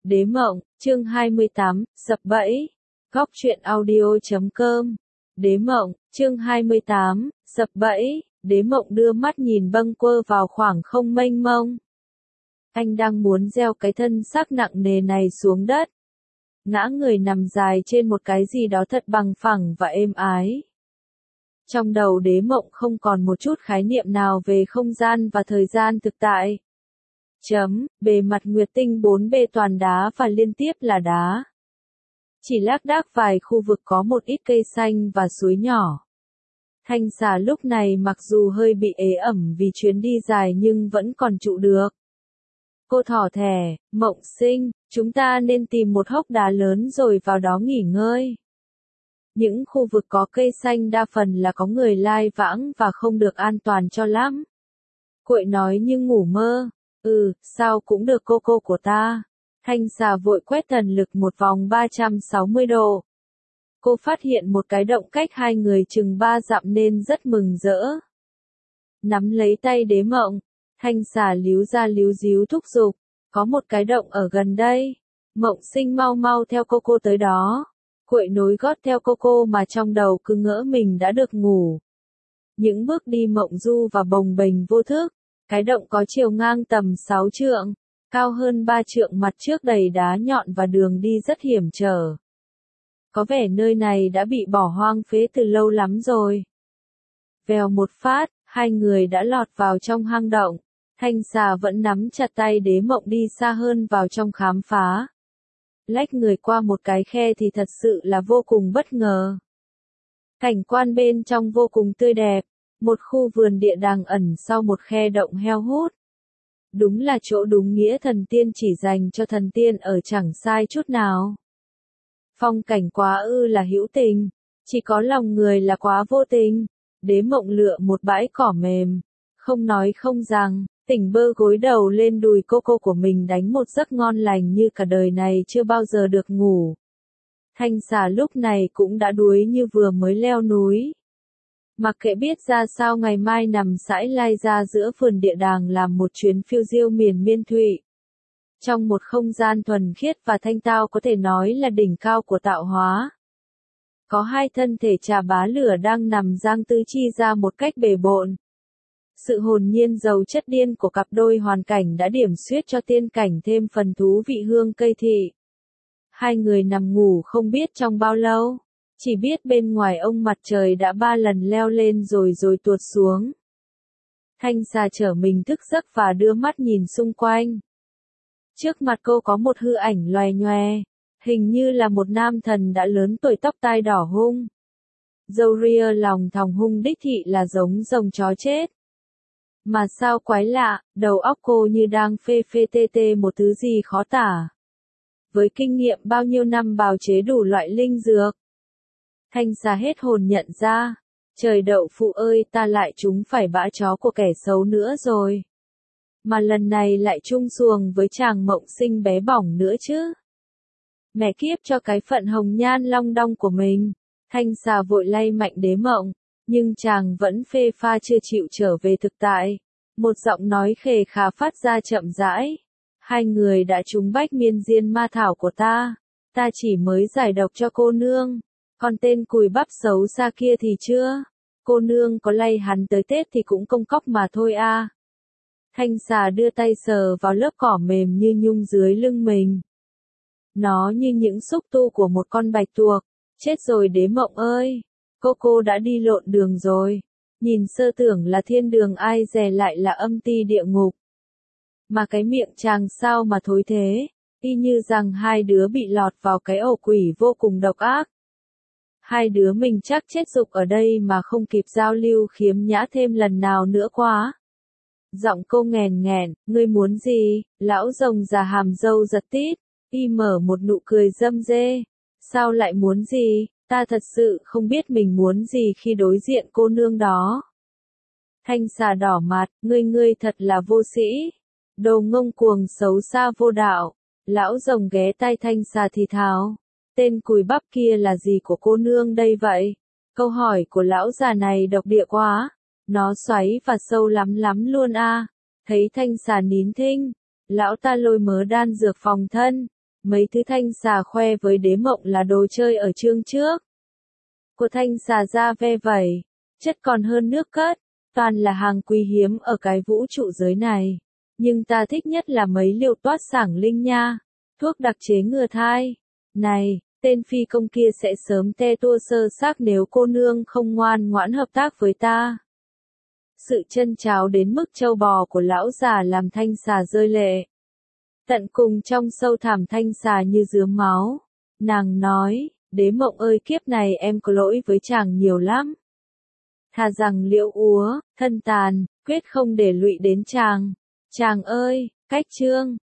Đế mộng, chương 28, sập bẫy. Góc truyện audio.com. Đế mộng, chương 28, sập bẫy. Đế mộng đưa mắt nhìn bâng quơ vào khoảng không mênh mông. Anh đang muốn gieo cái thân xác nặng nề này xuống đất. Ngã người nằm dài trên một cái gì đó thật bằng phẳng và êm ái. Trong đầu đế mộng không còn một chút khái niệm nào về không gian và thời gian thực tại. Bề mặt nguyệt tinh 4B toàn đá và liên tiếp là đá. Chỉ lác đác vài khu vực có một ít cây xanh và suối nhỏ. Thanh xà lúc này mặc dù hơi bị ế ẩm vì chuyến đi dài nhưng vẫn còn trụ được. Cô thỏ thẻ, Mộng Sinh, chúng ta nên tìm một hốc đá lớn rồi vào đó nghỉ ngơi. Những khu vực có cây xanh đa phần là có người lai vãng và không được an toàn cho lắm. Quậy nói như ngủ mơ. Sao cũng được cô của ta. Thanh xà vội quét thần lực một vòng 360 độ. Cô phát hiện một cái động cách hai người chừng 3 dặm nên rất mừng rỡ. Nắm lấy tay đế mộng, thanh xà líu ra líu díu thúc giục. Có một cái động ở gần đây. Mộng Sinh mau mau theo cô tới đó. Quậy nối gót theo cô mà trong đầu cứ ngỡ mình đã được ngủ. Những bước đi mộng du và bồng bềnh vô thức. Cái động có chiều ngang tầm 6 trượng, cao hơn 3 trượng, mặt trước đầy đá nhọn và đường đi rất hiểm trở. Có vẻ nơi này đã bị bỏ hoang phế từ lâu lắm rồi. Vèo một phát, hai người đã lọt vào trong hang động. Thanh xà vẫn nắm chặt tay đế mộng đi xa hơn vào trong khám phá. Lách người qua một cái khe thì thật sự là vô cùng bất ngờ. Cảnh quan bên trong vô cùng tươi đẹp. Một khu vườn địa đàng ẩn sau một khe động heo hút. Đúng là chỗ đúng nghĩa thần tiên chỉ dành cho thần tiên ở, chẳng sai chút nào. Phong cảnh quá là hữu tình, chỉ có lòng người là quá vô tình. Đế mộng lựa một bãi cỏ mềm, không nói không rằng, tỉnh bơ gối đầu lên đùi cô của mình đánh một giấc ngon lành như cả đời này chưa bao giờ được ngủ. Thanh xà lúc này cũng đã đuối như vừa mới leo núi. Mặc kệ biết ra sao ngày mai nằm sải lai ra giữa vườn địa đàng làm một chuyến phiêu diêu miền miên thụy. Trong một không gian thuần khiết và thanh tao có thể nói là đỉnh cao của tạo hóa. Có hai thân thể trà bá lửa đang nằm giang tứ chi ra một cách bề bộn. Sự hồn nhiên giàu chất điên của cặp đôi hoàn cảnh đã điểm xuyết cho tiên cảnh thêm phần thú vị hương cây thị. Hai người nằm ngủ không biết trong bao lâu. Chỉ biết bên ngoài ông mặt trời đã 3 lần leo lên rồi tuột xuống. Thanh xà trở mình thức giấc và đưa mắt nhìn xung quanh. Trước mặt cô có một hư ảnh loè nhoè, hình như là một nam thần đã lớn tuổi, tóc tai đỏ hung. Râu ria lòng thòng hung đích thị là giống rồng chó chết. Mà sao quái lạ, đầu óc cô như đang phê tê một thứ gì khó tả. Với kinh nghiệm bao nhiêu năm bào chế đủ loại linh dược. Thanh xà hết hồn nhận ra, trời đậu phụ ơi, ta lại trúng phải bã chó của kẻ xấu nữa rồi. Mà lần này lại chung xuồng với chàng Mộng Sinh bé bỏng nữa chứ. Mẹ kiếp cho cái phận hồng nhan long đong của mình. Thanh xà vội lay mạnh đế mộng, nhưng chàng vẫn phê pha chưa chịu trở về thực tại. Một giọng nói khề khà phát ra chậm rãi. Hai người đã trúng bách miên diên ma thảo của ta. Ta chỉ mới giải độc cho cô nương. Còn tên cùi bắp xấu xa kia thì chưa. Cô nương có lay hắn tới Tết thì cũng công cóc mà thôi a. Thanh xà đưa tay sờ vào lớp cỏ mềm như nhung dưới lưng mình. Nó như những xúc tu của một con bạch tuộc. Chết rồi đế mộng ơi. Cô đã đi lộn đường rồi. Nhìn sơ tưởng là thiên đường, ai dè lại là âm ti địa ngục. Mà cái miệng chàng sao mà thối thế. Y như rằng hai đứa bị lọt vào cái ổ quỷ vô cùng độc ác. Hai đứa mình chắc chết dục ở đây mà không kịp giao lưu khiếm nhã thêm lần nào nữa quá. Giọng cô nghèn nghẹn, ngươi muốn gì? Lão rồng già hàm râu giật tít, y mở một nụ cười râm rê. Sao lại muốn gì? Ta thật sự không biết mình muốn gì khi đối diện cô nương đó. Thanh xà đỏ mặt, ngươi thật là vô sĩ. Đồ ngông cuồng xấu xa vô đạo. Lão rồng ghé tai thanh xà thì thào. Tên cùi bắp kia là gì của cô nương đây vậy? Câu hỏi của lão già này độc địa quá. Nó xoáy và sâu lắm luôn a. Thấy thanh xà nín thinh. Lão ta lôi mớ đan dược phòng thân. Mấy thứ thanh xà khoe với đế mộng là đồ chơi ở chương trước. Của thanh xà ra ve vẩy, chất còn hơn nước cất, toàn là hàng quý hiếm ở cái vũ trụ giới này. Nhưng ta thích nhất là mấy liệu toát sảng linh nha, thuốc đặc chế ngừa thai. Này, tên phi công kia sẽ sớm te tua sơ xác nếu cô nương không ngoan ngoãn hợp tác với ta. Sự chân cháo đến mức trâu bò của lão già làm thanh xà rơi lệ. Tận cùng trong sâu thẳm thanh xà như rướm máu. Nàng nói, đế mộng ơi kiếp này em có lỗi với chàng nhiều lắm. Thà rằng liễu úa, thân tàn, quyết không để lụy đến chàng. Chàng ơi, cách chương.